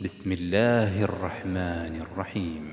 بسم الله الرحمن الرحيم.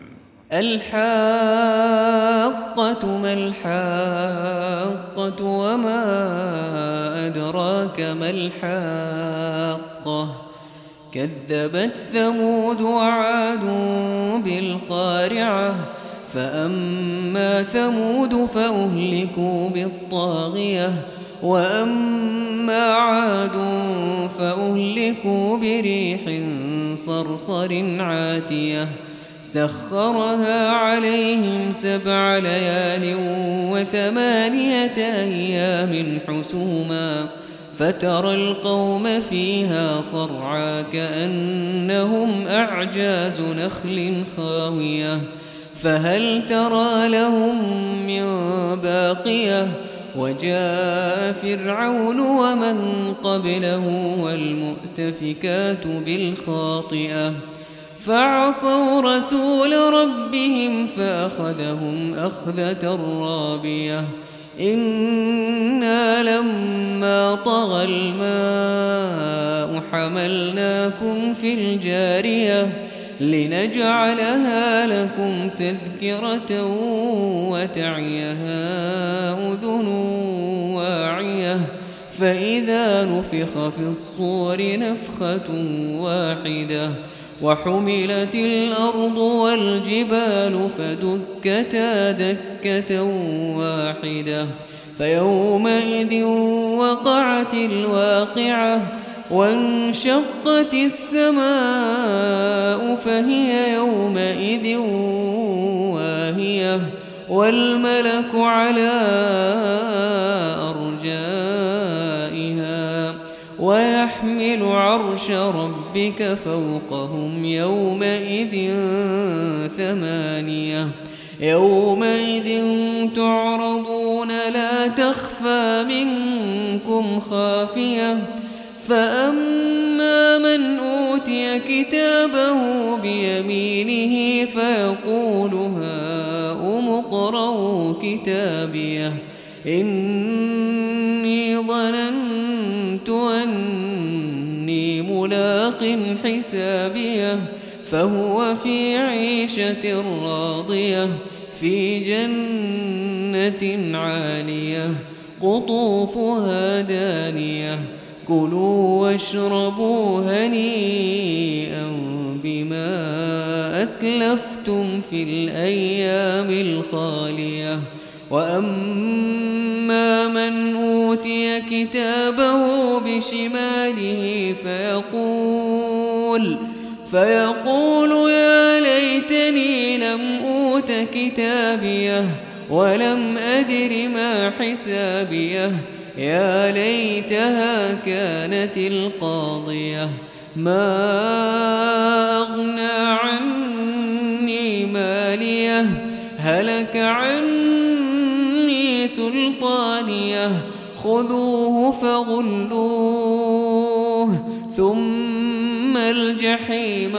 الحاقة ما الحاقة وما أدراك ما الحاقة كذبت ثمود وعاد بالقارعة فأما ثمود فأهلكوا بالطاغية وأما عاد فأهلكوا بريح صرصر عاتية سخرها عليهم 7 ليال و8 أيام حسوما فترى القوم فيها صرعى كأنهم أعجاز نخل خاوية فهل ترى لهم من باقية وجاء فرعون ومن قبله والمؤتفكات بالخاطئة فعصوا رسول ربهم فأخذهم أخذة رابية إنا لما طغى الماء حملناكم في الجارية لنجعلها لكم تذكرة وتعيها أذن واعية فإذا نفخ في الصور نفخة واحدة وحملت الأرض والجبال فدكتا دكة واحدة فيومئذ وقعت الواقعة وانشقت السماء فهي يومئذ واهية والملك على أرجائها ويحمل عرش ربك فوقهم يومئذ 8 يومئذ تعرضون لا تخفى منكم خافية فأما من أوتي كتابه بيمينه فيقول هاؤم اقرءوا كتابيه إني ظننت أني ملاق حسابيه فهو في عيشة راضية في جنة عالية قطوفها دانية كلوا واشربوا هنيئا بما أسلفتم في الأيام الخالية وأما من أوتي كتابه بشماله فيقول يا ليتني لم أوت كتابيه ولم أدر ما حسابيه يا ليتها كانت القاضية ما أغنى عني ماليه هلك عني سلطانيه خذوه فغلوه ثم الجحيم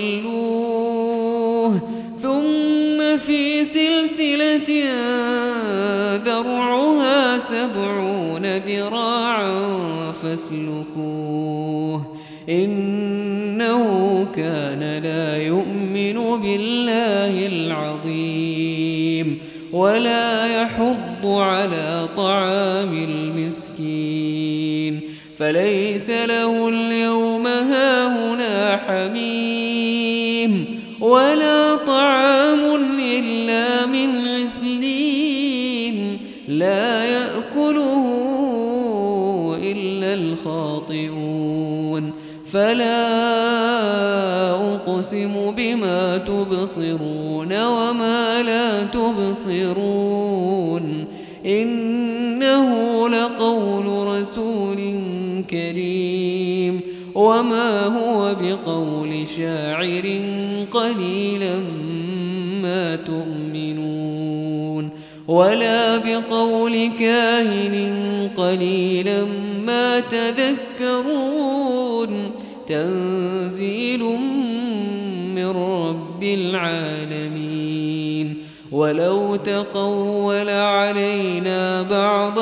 صلوه ثم في سلسلة ذرعها 70 ذراعا فاسلكوه إنه كان لا يؤمن بالله العظيم ولا يحض على طعام المسكين فليس له اليوم هاهنا حميم ولا طعام إلا من غسلين لا يأكله إلا الخاطئون فلا أقسم بما تبصرون وما لا تبصرون إنه لقول رسول كريم وما هو بقول شاعر قليلا ما تؤمنون ولا بقول كاهن قليلا ما تذكرون تنزيل من رب العالمين ولو تقول علينا بعض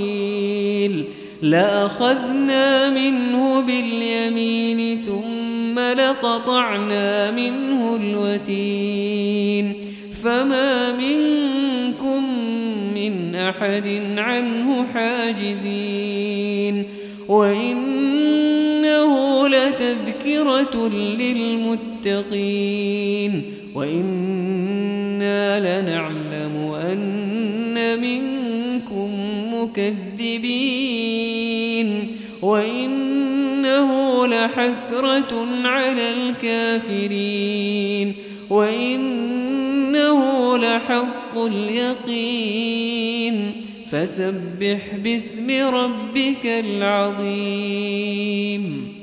الأقاويل لأخذنا منه باليمين ثم ثم لقطعنا منه الوتين فما منكم من أحد عنه حاجزين وإنه لتذكرة للمتقين وإنا لنعلم أن منكم مكذبين وإنه لحسرة على الكافرين وإنه لحق اليقين فسبح باسم ربك العظيم